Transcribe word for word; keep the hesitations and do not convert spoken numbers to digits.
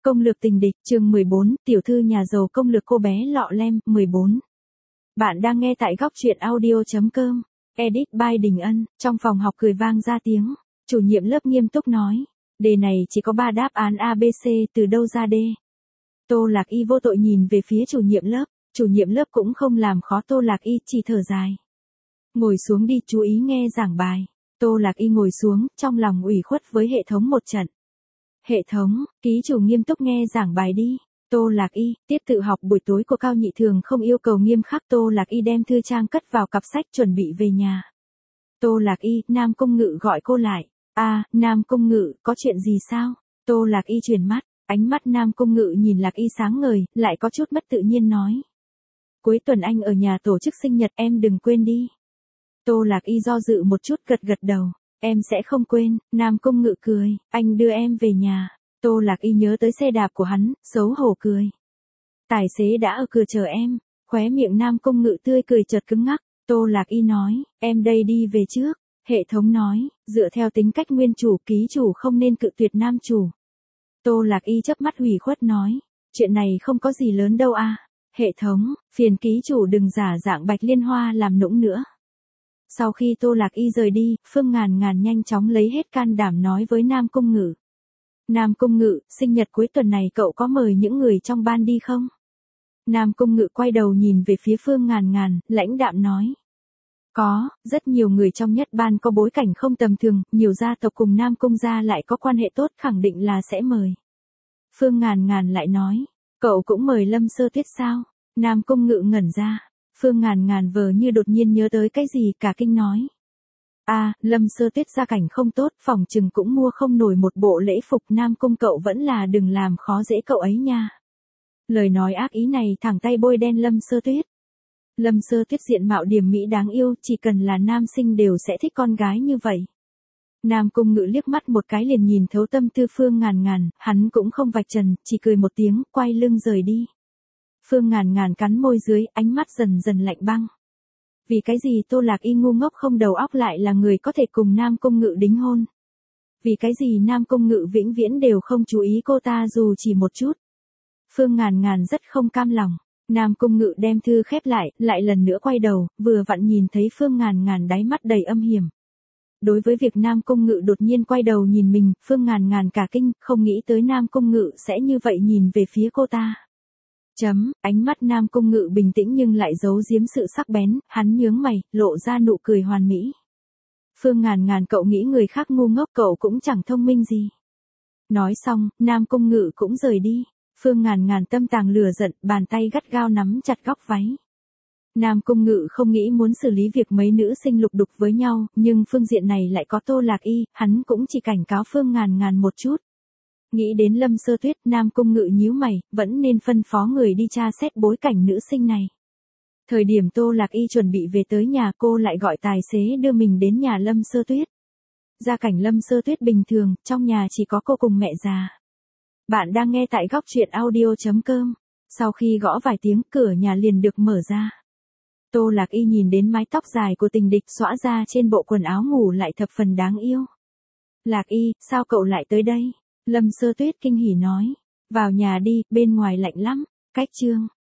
Công lược tình địch, chương mười bốn, tiểu thư nhà giàu công lược cô bé lọ lem, mười bốn. Bạn đang nghe tại góc truyện audio chấm com. Edit by Đình Ân, trong phòng học cười vang ra tiếng. Chủ nhiệm lớp nghiêm túc nói. Đề này chỉ có ba đáp án A B C, từ đâu ra D. Tô Lạc Y vô tội nhìn về phía chủ nhiệm lớp. Chủ nhiệm lớp cũng không làm khó Tô Lạc Y, chỉ thở dài. Ngồi xuống đi, chú ý nghe giảng bài. Tô Lạc Y ngồi xuống, trong lòng ủy khuất với hệ thống một trận. Hệ thống, ký chủ nghiêm túc nghe giảng bài đi. Tô Lạc Y, tiết tự học buổi tối của Cao Nhị thường không yêu cầu nghiêm khắc. Tô Lạc Y đem thư trang cất vào cặp sách chuẩn bị về nhà. Tô Lạc Y, Nam Công Ngự gọi cô lại. À, Nam Công Ngự, có chuyện gì sao? Tô Lạc Y chuyển mắt, ánh mắt Nam Công Ngự nhìn Lạc Y sáng ngời, lại có chút mất tự nhiên nói. Cuối tuần anh ở nhà tổ chức sinh nhật, em đừng quên đi. Tô Lạc Y do dự một chút, gật gật đầu. Em sẽ không quên. Nam Công Ngự cười, anh đưa em về nhà. Tô Lạc Y nhớ tới xe đạp của hắn, xấu hổ cười. Tài xế đã ở cửa chờ em. Khóe miệng Nam Công Ngự tươi cười chợt cứng ngắc. Tô Lạc Y nói, em đây đi về trước. Hệ thống nói, dựa theo tính cách nguyên chủ, ký chủ không nên cự tuyệt nam chủ. Tô Lạc Y chớp mắt hủy khuất nói, chuyện này không có gì lớn đâu à. Hệ thống, phiền ký chủ đừng giả dạng Bạch Liên Hoa làm nũng nữa. Sau khi Tô Lạc Y rời đi, Phương Ngàn Ngàn nhanh chóng lấy hết can đảm nói với Nam Công Ngự. Nam Công Ngự, sinh nhật cuối tuần này cậu có mời những người trong ban đi không? Nam Công Ngự quay đầu nhìn về phía Phương Ngàn Ngàn, lãnh đạm nói. Có, rất nhiều người trong nhất ban có bối cảnh không tầm thường, nhiều gia tộc cùng Nam Công gia lại có quan hệ tốt, khẳng định là sẽ mời. Phương Ngàn Ngàn lại nói, cậu cũng mời Lâm Sơ Tuyết sao? Nam Công Ngự ngẩn ra. Phương Ngàn Ngàn vờ như đột nhiên nhớ tới cái gì, cả kinh nói. À, Lâm Sơ Tuyết gia cảnh không tốt, phòng chừng cũng mua không nổi một bộ lễ phục. Nam Công cậu vẫn là đừng làm khó dễ cậu ấy nha. Lời nói ác ý này thẳng tay bôi đen Lâm Sơ Tuyết. Lâm Sơ Tuyết diện mạo điềm mỹ đáng yêu, chỉ cần là nam sinh đều sẽ thích con gái như vậy. Nam Công Ngự liếc mắt một cái liền nhìn thấu tâm tư Phương Ngàn Ngàn, hắn cũng không vạch trần, chỉ cười một tiếng, quay lưng rời đi. Phương Ngàn Ngàn cắn môi dưới, ánh mắt dần dần lạnh băng. Vì cái gì Tô Lạc Y ngu ngốc không đầu óc lại là người có thể cùng Nam Công Ngự đính hôn? Vì cái gì Nam Công Ngự vĩnh viễn đều không chú ý cô ta dù chỉ một chút? Phương Ngàn Ngàn rất không cam lòng. Nam Công Ngự đem thư khép lại, lại lần nữa quay đầu, vừa vặn nhìn thấy Phương Ngàn Ngàn đáy mắt đầy âm hiểm. Đối với việc Nam Công Ngự đột nhiên quay đầu nhìn mình, Phương Ngàn Ngàn cả kinh, không nghĩ tới Nam Công Ngự sẽ như vậy nhìn về phía cô ta. Chấm, ánh mắt Nam Công Ngự bình tĩnh nhưng lại giấu giếm sự sắc bén, hắn nhướng mày, lộ ra nụ cười hoàn mỹ. Phương Ngàn Ngàn, cậu nghĩ người khác ngu ngốc, cậu cũng chẳng thông minh gì. Nói xong, Nam Công Ngự cũng rời đi. Phương Ngàn Ngàn tâm tàng lửa giận, bàn tay gắt gao nắm chặt góc váy. Nam Công Ngự không nghĩ muốn xử lý việc mấy nữ sinh lục đục với nhau, nhưng phương diện này lại có Tô Lạc Y, hắn cũng chỉ cảnh cáo Phương Ngàn Ngàn một chút. Nghĩ đến Lâm Sơ Tuyết, Nam Công Ngự nhíu mày, vẫn nên phân phó người đi tra xét bối cảnh nữ sinh này. Thời điểm Tô Lạc Y chuẩn bị về tới nhà, cô lại gọi tài xế đưa mình đến nhà Lâm Sơ Tuyết. Gia cảnh Lâm Sơ Tuyết bình thường, trong nhà chỉ có cô cùng mẹ già. Bạn đang nghe tại góc truyện audio chấm com. Sau khi gõ vài tiếng, cửa nhà liền được mở ra. Tô Lạc Y nhìn đến mái tóc dài của tình địch xõa ra trên bộ quần áo ngủ lại thập phần đáng yêu. Lạc Y, sao cậu lại tới đây? Lâm Sơ Tuyết kinh hỉ nói. Vào nhà đi, bên ngoài lạnh lắm. Cách chương.